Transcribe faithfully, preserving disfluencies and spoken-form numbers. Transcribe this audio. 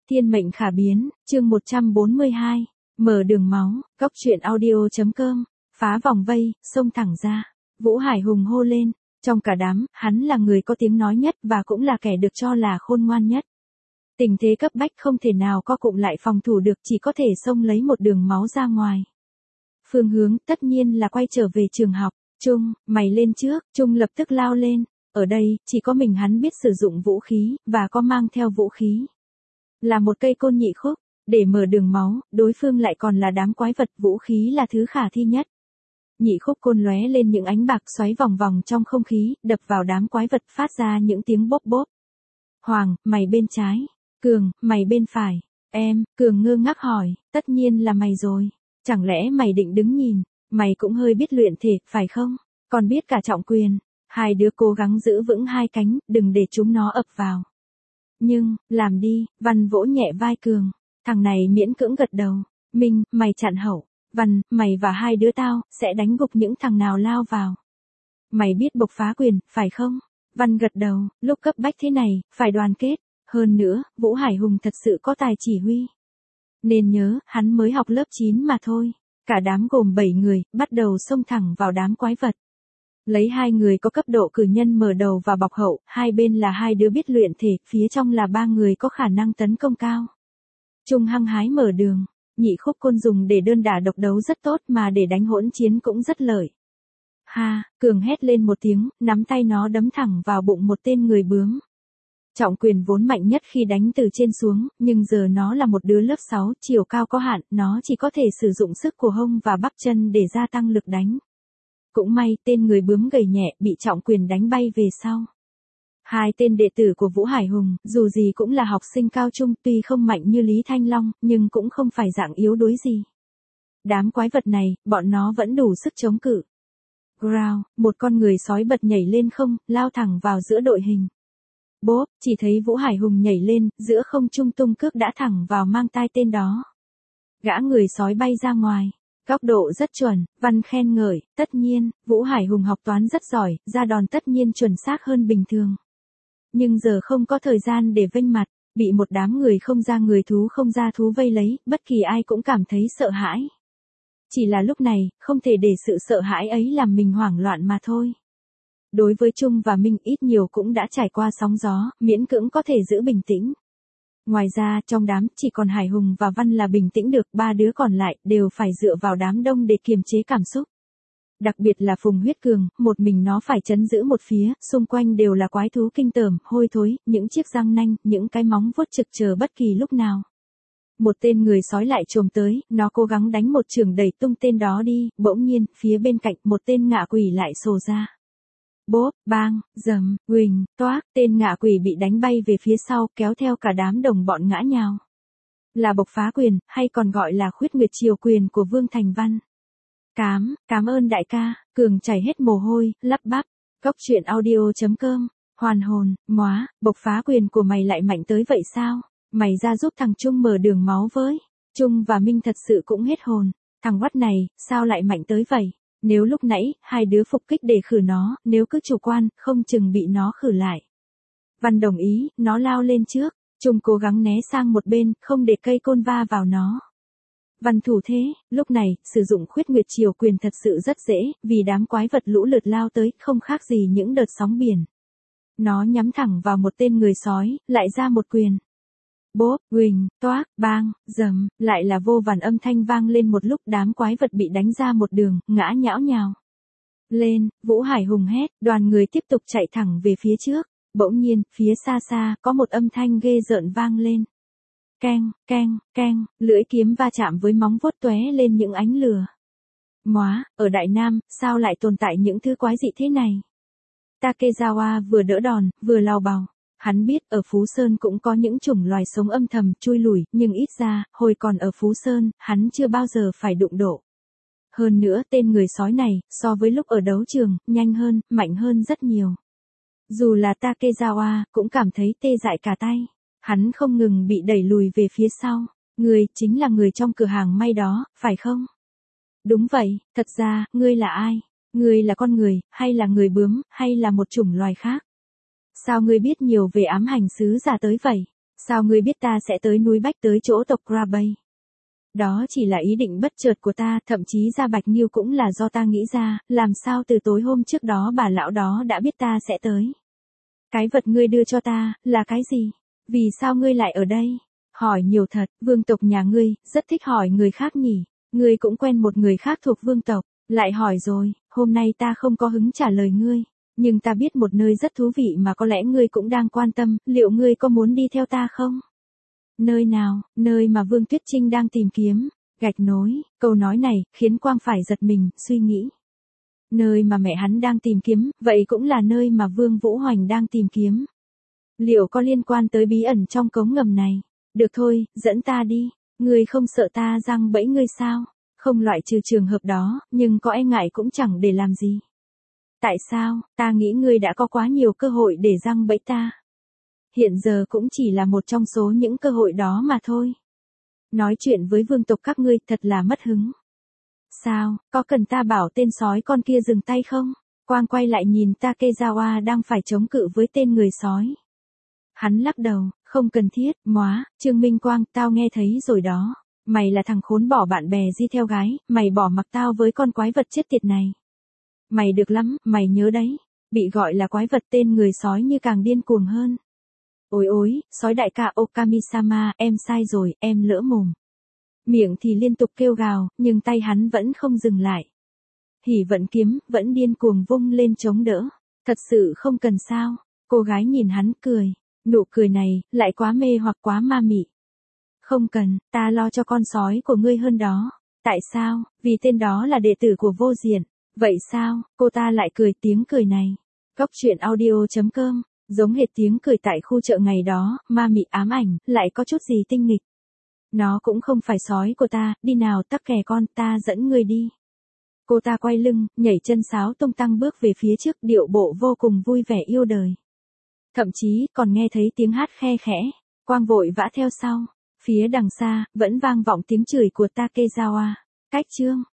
Thiên mệnh khả biến, chương một trăm bốn mươi hai, mở đường máu, góc truyện audio.com, phá vòng vây, xông thẳng ra. Vũ Hải Hùng hô lên, trong cả đám, hắn là người có tiếng nói nhất và cũng là kẻ được cho là khôn ngoan nhất. Tình thế cấp bách không thể nào co cụm lại phòng thủ được, chỉ có thể xông lấy một đường máu ra ngoài. Phương hướng tất nhiên là quay trở về trường học. Trung, mày lên trước. Trung lập tức lao lên. Ở đây, chỉ có mình hắn biết sử dụng vũ khí, và có mang theo vũ khí. Là một cây côn nhị khúc, để mở đường máu, đối phương lại còn là đám quái vật, vũ khí là thứ khả thi nhất. Nhị khúc côn lóe lên những ánh bạc xoáy vòng vòng trong không khí, đập vào đám quái vật phát ra những tiếng bốp bốp. Hoàng, mày bên trái. Cường, mày bên phải. Em, Cường ngơ ngác hỏi, tất nhiên là mày rồi. Chẳng lẽ mày định đứng nhìn, mày cũng hơi biết luyện thể, phải không? Còn biết cả trọng quyền. Hai đứa cố gắng giữ vững hai cánh, đừng để chúng nó ập vào. Nhưng, làm đi. Văn vỗ nhẹ vai Cường. Thằng này miễn cưỡng gật đầu. Minh, mày chặn hậu. Văn, mày và hai đứa tao, sẽ đánh gục những thằng nào lao vào. Mày biết bộc phá quyền, phải không? Văn gật đầu, lúc cấp bách thế này, phải đoàn kết. Hơn nữa, Vũ Hải Hùng thật sự có tài chỉ huy. Nên nhớ, hắn mới học lớp chín mà thôi. Cả đám gồm bảy người, bắt đầu xông thẳng vào đám quái vật. Lấy hai người có cấp độ cử nhân mở đầu và bọc hậu, hai bên là hai đứa biết luyện thể, phía trong là ba người có khả năng tấn công cao. Trung hăng hái mở đường, nhị khúc côn dùng để đơn đả độc đấu rất tốt mà để đánh hỗn chiến cũng rất lợi. Ha, Cường hét lên một tiếng, nắm tay nó đấm thẳng vào bụng một tên người bướm. Trọng quyền vốn mạnh nhất khi đánh từ trên xuống, nhưng giờ nó là một đứa lớp sáu, chiều cao có hạn, nó chỉ có thể sử dụng sức của hông và bắp chân để gia tăng lực đánh. Cũng may, tên người bướm gầy nhẹ, bị trọng quyền đánh bay về sau. Hai tên đệ tử của Vũ Hải Hùng, dù gì cũng là học sinh cao trung, tuy không mạnh như Lý Thanh Long, nhưng cũng không phải dạng yếu đuối gì. Đám quái vật này, bọn nó vẫn đủ sức chống cự. Growl, một con người sói bật nhảy lên không, lao thẳng vào giữa đội hình. Bốp, chỉ thấy Vũ Hải Hùng nhảy lên, giữa không trung tung cước đã thẳng vào mang tai tên đó. Gã người sói bay ra ngoài. Góc độ rất chuẩn, Văn khen ngợi, tất nhiên, Vũ Hải Hùng học toán rất giỏi, ra đòn tất nhiên chuẩn xác hơn bình thường. Nhưng giờ không có thời gian để vênh mặt, bị một đám người không ra người thú không ra thú vây lấy, bất kỳ ai cũng cảm thấy sợ hãi. Chỉ là lúc này, không thể để sự sợ hãi ấy làm mình hoảng loạn mà thôi. Đối với Trung và Minh ít nhiều cũng đã trải qua sóng gió, miễn cưỡng có thể giữ bình tĩnh. Ngoài ra, trong đám, chỉ còn Hải Hùng và Văn là bình tĩnh được, ba đứa còn lại, đều phải dựa vào đám đông để kiềm chế cảm xúc. Đặc biệt là Phùng Huyết Cường, một mình nó phải trấn giữ một phía, xung quanh đều là quái thú kinh tởm, hôi thối, những chiếc răng nanh, những cái móng vuốt trực chờ bất kỳ lúc nào. Một tên người sói lại chồm tới, nó cố gắng đánh một chưởng đẩy tung tên đó đi, bỗng nhiên, phía bên cạnh, một tên ngạ quỷ lại sồ ra. Bốp, bang, dầm, huỳnh, toác, tên ngạ quỷ bị đánh bay về phía sau, kéo theo cả đám đồng bọn ngã nhào. Là bộc phá quyền, hay còn gọi là khuyết nguyệt triều quyền của Vương Thành Văn. Cám, cảm ơn đại ca. Cường chảy hết mồ hôi, lắp bắp. Góc truyện audio.com, hoàn hồn, móa, bộc phá quyền của mày lại mạnh tới vậy sao? Mày ra giúp thằng Trung mở đường máu với. Trung và Minh thật sự cũng hết hồn. Thằng quắt này, sao lại mạnh tới vậy? Nếu lúc nãy, hai đứa phục kích để khử nó, nếu cứ chủ quan, không chừng bị nó khử lại. Văn đồng ý, nó lao lên trước. Trung cố gắng né sang một bên, không để cây côn va vào nó. Văn thủ thế, lúc này, sử dụng khuyết nguyệt triều quyền thật sự rất dễ, vì đám quái vật lũ lượt lao tới, không khác gì những đợt sóng biển. Nó nhắm thẳng vào một tên người sói, lại ra một quyền. Bốp, huỳnh, toác, bang, dầm, lại là vô vàn âm thanh vang lên một lúc, đám quái vật bị đánh ra một đường, ngã nhão nhào. Lên, Vũ Hải Hùng hét, đoàn người tiếp tục chạy thẳng về phía trước. Bỗng nhiên, phía xa xa, có một âm thanh ghê rợn vang lên. Keng, keng, keng, lưỡi kiếm va chạm với móng vuốt tóe lên những ánh lửa. Móa, ở Đại Nam, sao lại tồn tại những thứ quái dị thế này? Takezawa vừa đỡ đòn, vừa lao bào. Hắn biết ở Phú Sơn cũng có những chủng loài sống âm thầm, chui lủi, nhưng ít ra, hồi còn ở Phú Sơn, hắn chưa bao giờ phải đụng độ. Hơn nữa, tên người sói này, so với lúc ở đấu trường, nhanh hơn, mạnh hơn rất nhiều. Dù là Takezawa, cũng cảm thấy tê dại cả tay. Hắn không ngừng bị đẩy lùi về phía sau. Ngươi, chính là người trong cửa hàng may đó, phải không? Đúng vậy, thật ra, ngươi là ai? Ngươi là con người, hay là người bướm, hay là một chủng loài khác? Sao ngươi biết nhiều về ám hành sứ giả tới vậy? Sao ngươi biết ta sẽ tới núi Bách tới chỗ tộc Grabay? Đó chỉ là ý định bất chợt của ta, thậm chí ra Bạch Nhiêu cũng là do ta nghĩ ra, làm sao từ tối hôm trước đó bà lão đó đã biết ta sẽ tới. Cái vật ngươi đưa cho ta, là cái gì? Vì sao ngươi lại ở đây? Hỏi nhiều thật, vương tộc nhà ngươi, rất thích hỏi người khác nhỉ. Ngươi cũng quen một người khác thuộc vương tộc, lại hỏi rồi, hôm nay ta không có hứng trả lời ngươi. Nhưng ta biết một nơi rất thú vị mà có lẽ ngươi cũng đang quan tâm, liệu ngươi có muốn đi theo ta không? Nơi nào? Nơi mà Vương Tuyết Trinh đang tìm kiếm. Gạch nối, câu nói này, khiến Quang phải giật mình, suy nghĩ. Nơi mà mẹ hắn đang tìm kiếm, vậy cũng là nơi mà Vương Vũ Hoành đang tìm kiếm. Liệu có liên quan tới bí ẩn trong cống ngầm này? Được thôi, dẫn ta đi. Ngươi không sợ ta giăng bẫy ngươi sao? Không loại trừ trường hợp đó, nhưng có e ngại cũng chẳng để làm gì. Tại sao? Ta nghĩ ngươi đã có quá nhiều cơ hội để giăng bẫy ta. Hiện giờ cũng chỉ là một trong số những cơ hội đó mà thôi. Nói chuyện với vương tộc các ngươi thật là mất hứng. Sao, có cần ta bảo tên sói con kia dừng tay không? Quang quay lại nhìn Takezawa đang phải chống cự với tên người sói. Hắn lắc đầu, không cần thiết, móa, Trương Minh Quang, tao nghe thấy rồi đó. Mày là thằng khốn bỏ bạn bè di theo gái, mày bỏ mặc tao với con quái vật chết tiệt này. Mày được lắm, mày nhớ đấy. Bị gọi là quái vật tên người sói như càng điên cuồng hơn. Ôi ôi, sói đại ca Okami-sama, em sai rồi, em lỡ mồm. Miệng thì liên tục kêu gào, nhưng tay hắn vẫn không dừng lại. Hỉ vận kiếm, vẫn điên cuồng vung lên chống đỡ. Thật sự không cần sao. Cô gái nhìn hắn cười. Nụ cười này, lại quá mê hoặc quá ma mị. Không cần, ta lo cho con sói của ngươi hơn đó. Tại sao? Vì tên đó là đệ tử của vô diện. Vậy sao? Cô ta lại cười tiếng cười này. Góc truyện audio chấm com. Giống hệt tiếng cười tại khu chợ ngày đó, ma mị ám ảnh, lại có chút gì tinh nghịch. Nó cũng không phải sói của ta, đi nào tắc kè con, ta dẫn ngươi đi. Cô ta quay lưng, nhảy chân sáo tung tăng bước về phía trước, điệu bộ vô cùng vui vẻ yêu đời. Thậm chí, còn nghe thấy tiếng hát khe khẽ, Quang vội vã theo sau. Phía đằng xa, vẫn vang vọng tiếng chửi của Takezawa. Cách chương.